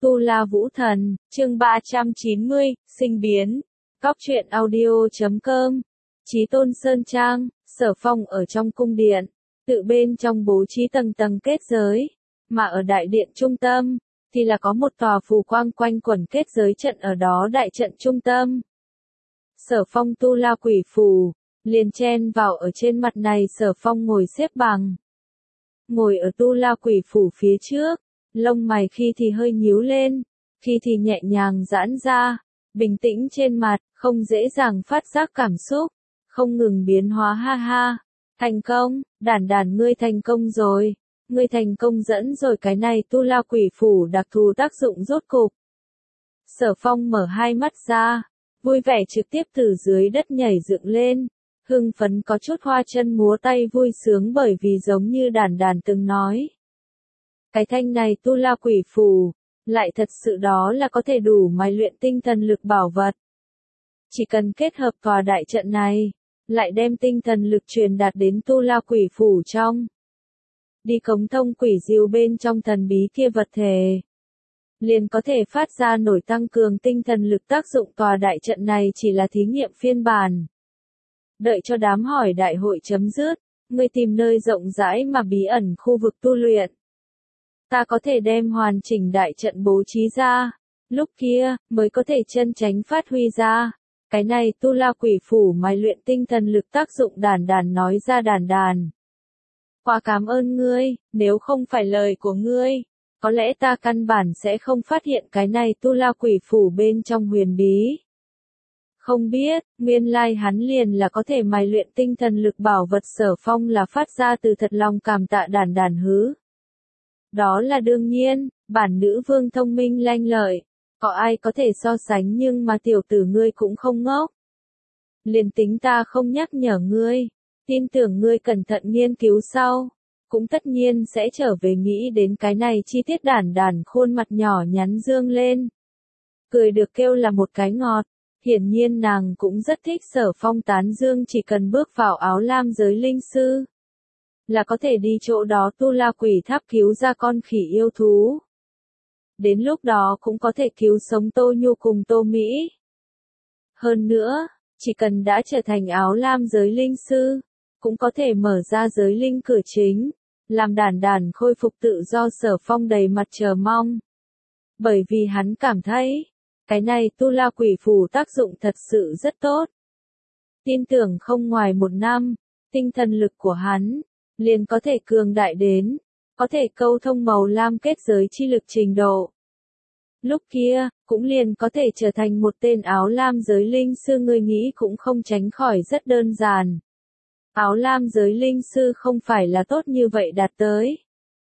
Tu La Vũ Thần, chương 390, sinh biến. Góc truyện audio.com. Chí Tôn Sơn Trang, Sở Phong ở trong cung điện, tự bên trong bố trí tầng tầng kết giới, mà ở đại điện trung tâm, thì là có một tòa phù quang quanh quẩn kết giới trận ở đó đại trận trung tâm. Sở Phong tu la quỷ phù, liền chen vào ở trên mặt này Sở Phong ngồi xếp bằng. Ngồi ở tu la quỷ phủ phía trước, lông mày khi thì hơi nhíu lên, khi thì nhẹ nhàng giãn ra, bình tĩnh trên mặt, không dễ dàng phát giác cảm xúc, không ngừng biến hóa ha ha. Thành công, đản đản ngươi thành công rồi, ngươi thành công dẫn rồi cái này tu la quỷ phủ đặc thù tác dụng rốt cục. Sở Phong mở hai mắt ra, vui vẻ trực tiếp từ dưới đất nhảy dựng lên, hưng phấn có chút hoa chân múa tay vui sướng bởi vì giống như đản đản từng nói. Cái thanh này tu la quỷ phù, lại thật sự đó là có thể đủ mài luyện tinh thần lực bảo vật. Chỉ cần kết hợp tòa đại trận này, lại đem tinh thần lực truyền đạt đến tu la quỷ phủ trong. Đi cống thông quỷ diêu bên trong thần bí kia vật thể. Liền có thể phát ra nổi tăng cường tinh thần lực tác dụng tòa đại trận này chỉ là thí nghiệm phiên bản. Đợi cho đám hỏi đại hội chấm dứt, ngươi tìm nơi rộng rãi mà bí ẩn khu vực tu luyện. Ta có thể đem hoàn chỉnh đại trận bố trí ra, lúc kia, mới có thể chân chánh phát huy ra. Cái này tu la quỷ phủ mài luyện tinh thần lực tác dụng đản đản nói ra đản đản. Quá cảm ơn ngươi, nếu không phải lời của ngươi, có lẽ ta căn bản sẽ không phát hiện cái này tu la quỷ phủ bên trong huyền bí. Không biết, nguyên lai hắn liền là có thể mài luyện tinh thần lực bảo vật. Sở Phong là phát ra từ thật lòng cảm tạ đản đản hứ. Đó là đương nhiên, bản nữ vương thông minh lanh lợi, có ai có thể so sánh nhưng mà tiểu tử ngươi cũng không ngốc. Liền tính ta không nhắc nhở ngươi, tin tưởng ngươi cẩn thận nghiên cứu sau, cũng tất nhiên sẽ trở về nghĩ đến cái này chi tiết. Đản đản khuôn mặt nhỏ nhắn dương lên. Cười được kêu là một cái ngọt, hiển nhiên nàng cũng rất thích Sở Phong tán dương chỉ cần bước vào áo lam giới linh sư. Là có thể đi chỗ đó tu la quỷ tháp cứu ra con khỉ yêu thú. Đến lúc đó cũng có thể cứu sống Tô Nhu cùng Tô Mỹ. Hơn nữa, chỉ cần đã trở thành áo lam giới linh sư, cũng có thể mở ra giới linh cửa chính, làm đản đản khôi phục tự do. Sở Phong đầy mặt chờ mong. Bởi vì hắn cảm thấy, cái này tu la quỷ phù tác dụng thật sự rất tốt. Tin tưởng không ngoài một năm, tinh thần lực của hắn liền có thể cường đại đến, có thể câu thông màu lam kết giới chi lực trình độ. Lúc kia, cũng liền có thể trở thành một tên áo lam giới linh sư. Người nghĩ cũng không tránh khỏi rất đơn giản. Áo lam giới linh sư không phải là tốt như vậy đạt tới.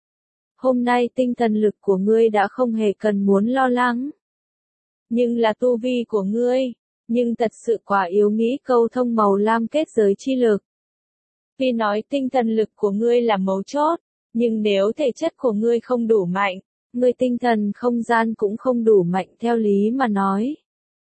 Hôm nay tinh thần lực của ngươi đã không hề cần muốn lo lắng. Nhưng là tu vi của ngươi, nhưng thật sự quá yếu nghĩ câu thông màu lam kết giới chi lực. Vì nói tinh thần lực của ngươi là mấu chốt, nhưng nếu thể chất của ngươi không đủ mạnh, ngươi tinh thần không gian cũng không đủ mạnh. Theo lý mà nói,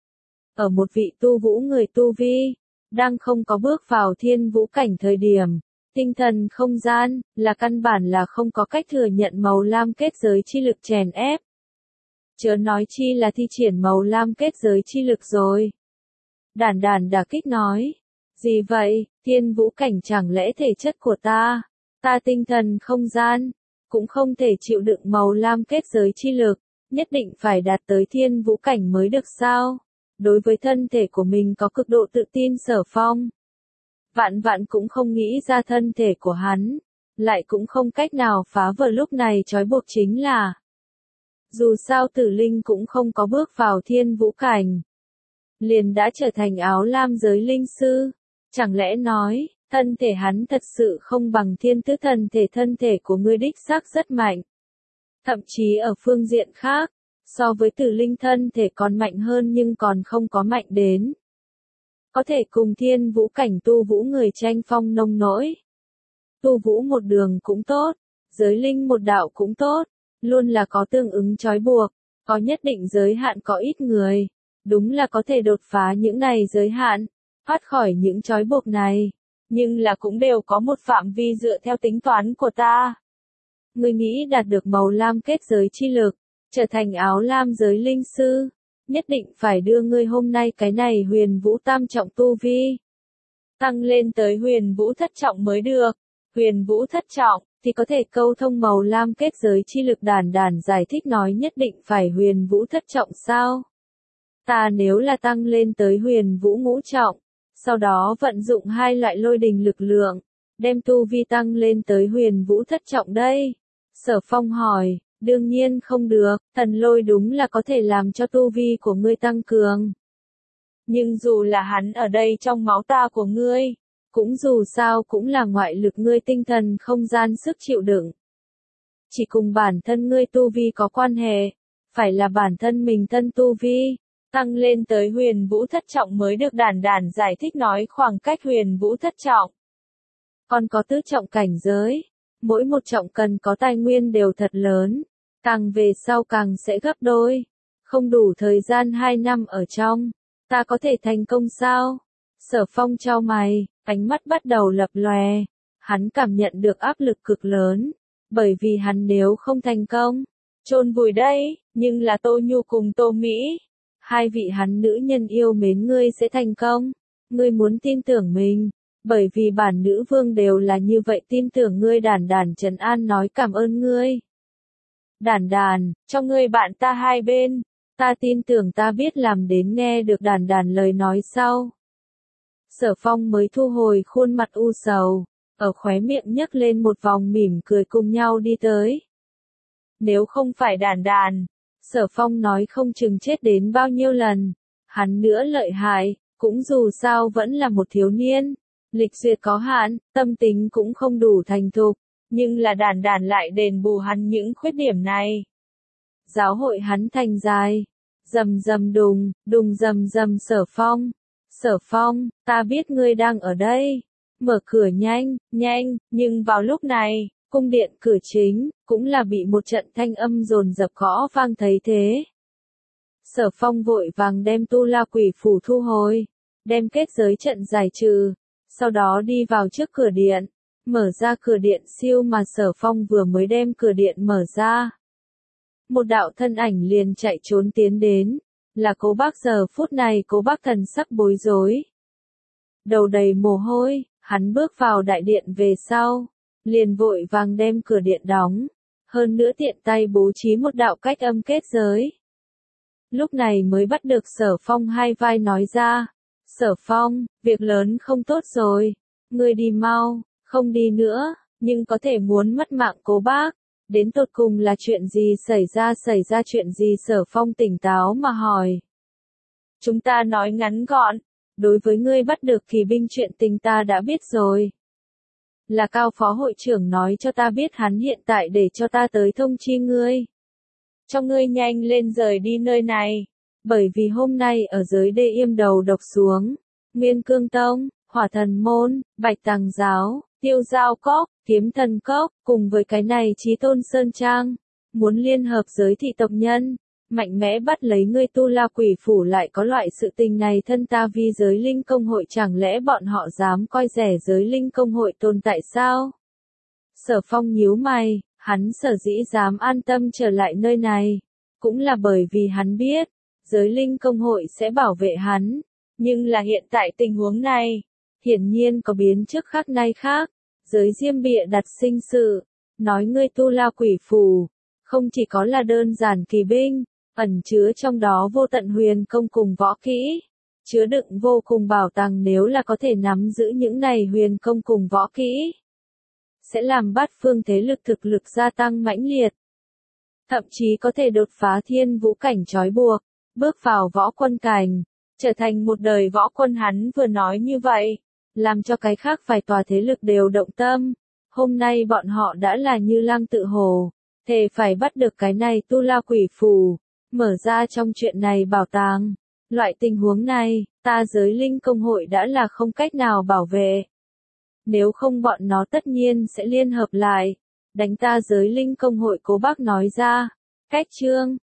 ở một vị tu vũ người tu vi, đang không có bước vào thiên vũ cảnh thời điểm, tinh thần không gian, là căn bản là không có cách thừa nhận màu lam kết giới chi lực chèn ép. Chớ nói chi là thi triển màu lam kết giới chi lực rồi. Đản đản đả kích nói. Gì vậy, thiên vũ cảnh chẳng lẽ thể chất của ta tinh thần không gian, cũng không thể chịu đựng màu lam kết giới chi lực, nhất định phải đạt tới thiên vũ cảnh mới được sao? Đối với thân thể của mình có cực độ tự tin Sở Phong. Vạn vạn cũng không nghĩ ra thân thể của hắn, lại cũng không cách nào phá vỡ lúc này trói buộc chính là. Dù sao Tử Linh cũng không có bước vào thiên vũ cảnh, liền đã trở thành áo lam giới linh sư. Chẳng lẽ nói, thân thể hắn thật sự không bằng thiên tứ thần thể? Thân thể của ngươi đích xác rất mạnh. Thậm chí ở phương diện khác, so với Tử Linh thân thể còn mạnh hơn nhưng còn không có mạnh đến. Có thể cùng thiên vũ cảnh tu vũ người tranh phong nông nỗi. Tu vũ một đường cũng tốt, giới linh một đạo cũng tốt, luôn là có tương ứng trói buộc, có nhất định giới hạn. Có ít người, đúng là có thể đột phá những này giới hạn, thoát khỏi những trói buộc này, nhưng là cũng đều có một phạm vi dựa theo tính toán của ta. Ngươi nghĩ đạt được màu lam kết giới chi lực, trở thành áo lam giới linh sư, nhất định phải đưa ngươi hôm nay cái này huyền vũ tam trọng tu vi tăng lên tới huyền vũ thất trọng mới được. Huyền vũ thất trọng thì có thể câu thông màu lam kết giới chi lực. Đàn đàn giải thích nói nhất định phải huyền vũ thất trọng sao? Ta nếu là tăng lên tới huyền vũ ngũ trọng, sau đó vận dụng hai loại lôi đình lực lượng, đem tu vi tăng lên tới huyền vũ thất trọng đây. Sở Phong hỏi, đương nhiên không được, thần lôi đúng là có thể làm cho tu vi của ngươi tăng cường. Nhưng dù là hắn ở đây trong máu ta của ngươi, cũng dù sao cũng là ngoại lực ngươi tinh thần không gian sức chịu đựng. Chỉ cùng bản thân ngươi tu vi có quan hệ, phải là bản thân mình thân tu vi, tăng lên tới huyền vũ thất trọng mới được. Đàn đàn giải thích nói khoảng cách huyền vũ thất trọng. Còn có tứ trọng cảnh giới, mỗi một trọng cần có tài nguyên đều thật lớn, càng về sau càng sẽ gấp đôi. Không đủ thời gian 2 năm ở trong, ta có thể thành công sao? Sở Phong chau mày, ánh mắt bắt đầu lập lòe, hắn cảm nhận được áp lực cực lớn, bởi vì hắn nếu không thành công, chôn vùi đây, nhưng là Tô Nhu cùng Tô Mỹ, hai vị hắn nữ nhân yêu mến ngươi sẽ thành công, ngươi muốn tin tưởng mình, bởi vì bản nữ vương đều là như vậy tin tưởng ngươi. Đàn đàn trấn an nói cảm ơn ngươi. Đàn đàn, cho ngươi bạn ta hai bên, ta tin tưởng ta biết làm đến. Nghe được đàn đàn lời nói sau, Sở Phong mới thu hồi khuôn mặt u sầu, ở khóe miệng nhấc lên một vòng mỉm cười cùng nhau đi tới. Nếu không phải đàn đàn, Sở Phong nói không chừng chết đến bao nhiêu lần, hắn nữa lợi hại, cũng dù sao vẫn là một thiếu niên, lịch duyệt có hạn, tâm tính cũng không đủ thành thục, nhưng là đàn đàn lại đền bù hắn những khuyết điểm này. Giáo hội hắn thành dài, rầm rầm đùng, đùng rầm rầm. Sở Phong, ta biết ngươi đang ở đây, mở cửa nhanh, nhanh, nhưng vào lúc này, cung điện cửa chính, cũng là bị một trận thanh âm dồn dập gõ vang. Thấy thế, Sở Phong vội vàng đem tu la quỷ phủ thu hồi, đem kết giới trận giải trừ, sau đó đi vào trước cửa điện, mở ra cửa điện. Siêu mà Sở Phong vừa mới đem cửa điện mở ra, một đạo thân ảnh liền chạy trốn tiến đến, là Cố Bác. Giờ phút này Cố Bác thần sắc bối rối, đầu đầy mồ hôi, hắn bước vào đại điện về sau, liền vội vàng đem cửa điện đóng, hơn nữa tiện tay bố trí một đạo cách âm kết giới. Lúc này mới bắt được Sở Phong hai vai nói ra, Sở Phong, việc lớn không tốt rồi, ngươi đi mau, không đi nữa, nhưng có thể muốn mất mạng Cố Bác. Đến tột cùng là chuyện gì xảy ra chuyện gì? Sở Phong tỉnh táo mà hỏi. Chúng ta nói ngắn gọn, đối với ngươi bắt được kỳ binh chuyện tình ta đã biết rồi. Là Cao phó hội trưởng nói cho ta biết, hắn hiện tại để cho ta tới thông chi ngươi. Cho ngươi nhanh lên rời đi nơi này, bởi vì hôm nay ở giới đê im đầu độc xuống, Nguyên Cương Tông, Hỏa Thần Môn, Bạch Tàng Giáo, Tiêu Giao Cốc, Kiếm Thần Cốc, cùng với cái này Chí Tôn Sơn Trang, muốn liên hợp giới thị tộc nhân, mạnh mẽ bắt lấy ngươi. Tu La Quỷ Phủ lại có loại sự tình này? Thân ta vi giới linh công hội, chẳng lẽ bọn họ dám coi rẻ giới linh công hội tồn tại sao? Sở Phong nhíu mày, hắn sở dĩ dám an tâm trở lại nơi này, cũng là bởi vì hắn biết, giới linh công hội sẽ bảo vệ hắn, nhưng là hiện tại tình huống này, hiển nhiên có biến trước khác nay khác. Giới diêm bịa đặt sinh sự, nói ngươi Tu La Quỷ Phủ, không chỉ có là đơn giản kỳ binh, ẩn chứa trong đó vô tận huyền công cùng võ kỹ, chứa đựng vô cùng bảo tàng. Nếu là có thể nắm giữ những này huyền công cùng võ kỹ, sẽ làm bát phương thế lực thực lực gia tăng mãnh liệt, thậm chí có thể đột phá thiên vũ cảnh trói buộc, bước vào võ quân cảnh, trở thành một đời võ quân. Hắn vừa nói như vậy, làm cho cái khác vài tòa thế lực đều động tâm. Hôm nay bọn họ đã là như lang tự hồ, thề phải bắt được cái này Tu La Quỷ Phủ, mở ra trong chuyện này bảo tàng. Loại tình huống này, ta giới linh công hội đã là không cách nào bảo vệ. Nếu không bọn nó tất nhiên sẽ liên hợp lại, đánh ta giới linh công hội. Cố Bác nói ra. Cách chương